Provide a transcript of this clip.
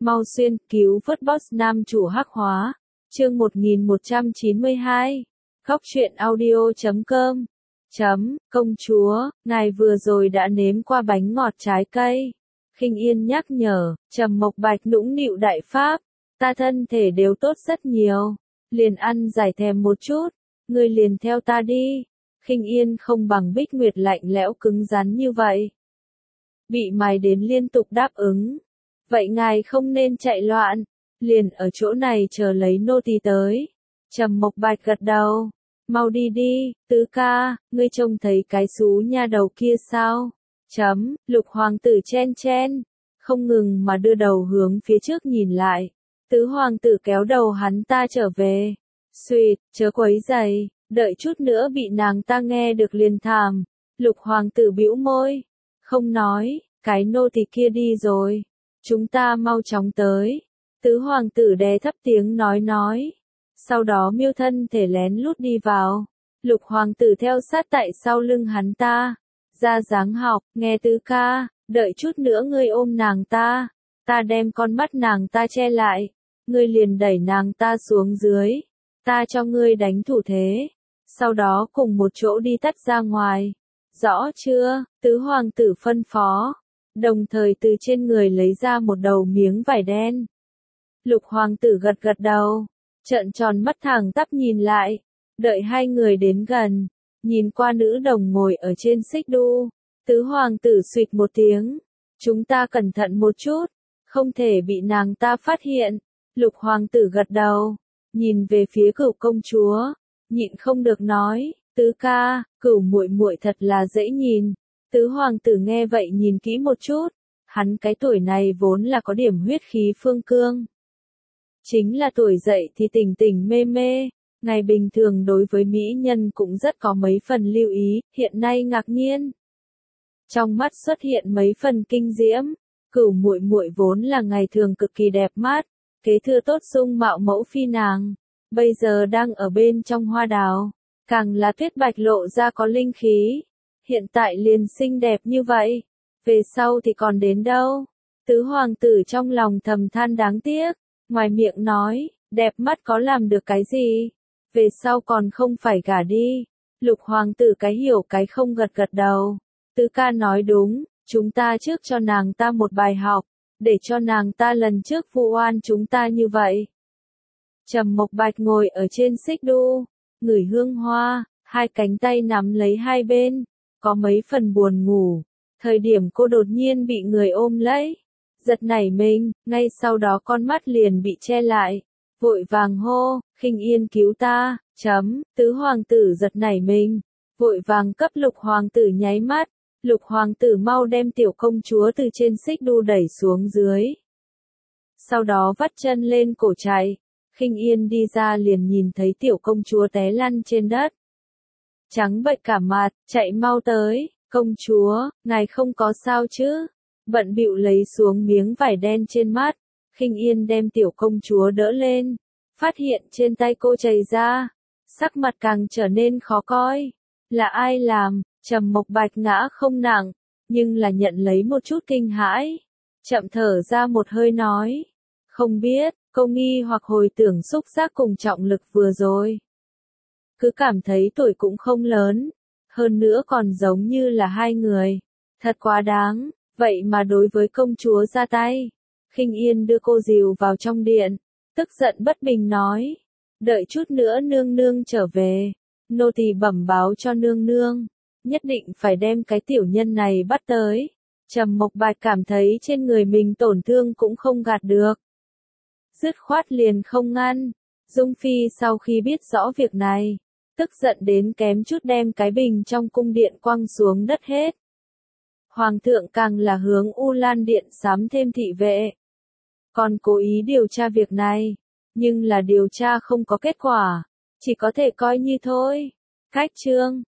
Mau xuyên, cứu vớt boss nam chủ hắc hóa. Chương 1192. Góc truyện audio.com. Công chúa, ngài vừa rồi đã nếm qua bánh ngọt trái cây. Khinh Yên nhắc nhở, Trầm Mộc Bạch nũng nịu đại pháp. Ta thân thể đều tốt rất nhiều. Liền ăn giải thèm một chút. Ngươi liền theo ta đi. Khinh Yên không bằng Bích Nguyệt lạnh lẽo cứng rắn như vậy. Bị mài đến liên tục đáp ứng. Vậy ngài không nên chạy loạn. Liền ở chỗ này chờ lấy nô tỳ tới. Trầm Mộc Bạch gật đầu. Mau đi đi, Tứ ca, ngươi trông thấy cái xú nha đầu kia sao? Lục hoàng tử chen chen. Không ngừng mà đưa đầu hướng phía trước nhìn lại. Tứ hoàng tử kéo đầu hắn ta trở về. Xuyệt, chớ quấy giày, đợi chút nữa bị nàng ta nghe được liền thảm. Lục hoàng tử bĩu môi. Không nói, cái nô tỳ kia đi rồi. Chúng ta mau chóng tới. Tứ hoàng tử đè thấp tiếng nói. Sau đó miêu thân thể lén lút đi vào. Lục hoàng tử theo sát tại sau lưng hắn ta. Ra dáng học, nghe Tứ ca, đợi chút nữa ngươi ôm nàng ta. Ta đem con mắt nàng ta che lại. Ngươi liền đẩy nàng ta xuống dưới. Ta cho ngươi đánh thủ thế. Sau đó cùng một chỗ đi tắt ra ngoài. Rõ chưa? Tứ hoàng tử phân phó. Đồng thời từ trên người lấy ra một đầu miếng vải đen. Lục hoàng tử gật đầu. Trợn tròn mắt thẳng tắp nhìn lại. Đợi hai người đến gần. Nhìn qua nữ đồng ngồi ở trên xích đu. Tứ hoàng tử xụt một tiếng. Chúng ta cẩn thận một chút. Không thể bị nàng ta phát hiện. Lục hoàng tử gật đầu. Nhìn về phía Cửu công chúa. Nhịn không được nói. Tứ ca, Cửu muội muội thật là dễ nhìn. Tứ hoàng tử nghe vậy nhìn kỹ một chút. Hắn cái tuổi này vốn là có điểm huyết khí phương cương. Chính là tuổi dậy thì tỉnh tỉnh mê mê. Ngày bình thường đối với mỹ nhân cũng rất có mấy phần lưu ý, hiện nay ngạc nhiên. Trong mắt xuất hiện mấy phần kinh diễm. Cửu muội muội vốn là ngày thường cực kỳ đẹp mắt, kế thừa tốt dung mạo mẫu phi nàng. Bây giờ đang ở bên trong hoa đào, càng là tuyết bạch lộ ra có linh khí. Hiện tại liền xinh đẹp như vậy, về sau thì còn đến đâu? Tứ hoàng tử trong lòng thầm than đáng tiếc, ngoài miệng nói, đẹp mắt có làm được cái gì? Về sau còn không phải gả đi. Lục hoàng tử cái hiểu cái không gật đầu. Tứ ca nói đúng, chúng ta trước cho nàng ta một bài học, để cho nàng ta lần trước vu oan chúng ta như vậy. Trầm Mộc Bạch ngồi ở trên xích đu, ngửi hương hoa, hai cánh tay nắm lấy hai bên, có mấy phần buồn ngủ. Thời điểm cô đột nhiên bị người ôm lấy, giật nảy mình, ngay sau đó con mắt liền bị che lại, vội vàng hô, Khinh Yên cứu ta. Tứ hoàng tử giật nảy mình, vội vàng cấp lục hoàng tử nháy mắt. Lục hoàng tử mau đem tiểu công chúa từ trên xích đu đẩy xuống dưới. Sau đó vắt chân lên cổ chạy. Khinh Yên đi ra liền nhìn thấy tiểu công chúa té lăn trên đất. Trắng bệch cả mặt, chạy mau tới, công chúa, ngài không có sao chứ? Bận bịu lấy xuống miếng vải đen trên mắt. Khinh Yên đem tiểu công chúa đỡ lên, phát hiện trên tay cô chảy ra, sắc mặt càng trở nên khó coi. Là ai làm? Trầm Mộc Bạch ngã không nặng, nhưng là nhận lấy một chút kinh hãi. Chậm thở ra một hơi nói. Không biết, cô nghi hoặc hồi tưởng xúc giác cùng trọng lực vừa rồi. Cứ cảm thấy tuổi cũng không lớn, hơn nữa còn giống như là hai người. Thật quá đáng, vậy mà đối với công chúa ra tay. Khinh Yên đưa cô dìu vào trong điện, tức giận bất bình nói. Đợi chút nữa nương nương trở về, nô tỳ bẩm báo cho nương nương. Nhất định phải đem cái tiểu nhân này bắt tới. Trầm Mộc Bạch cảm thấy trên người mình tổn thương cũng không gạt được. Dứt khoát liền không ngăn. Dung Phi sau khi biết rõ việc này, tức giận đến kém chút đem cái bình trong cung điện quăng xuống đất hết. Hoàng thượng càng là hướng U Lan Điện sắm thêm thị vệ. Còn cố ý điều tra việc này, nhưng là điều tra không có kết quả, chỉ có thể coi như thôi. Cách chương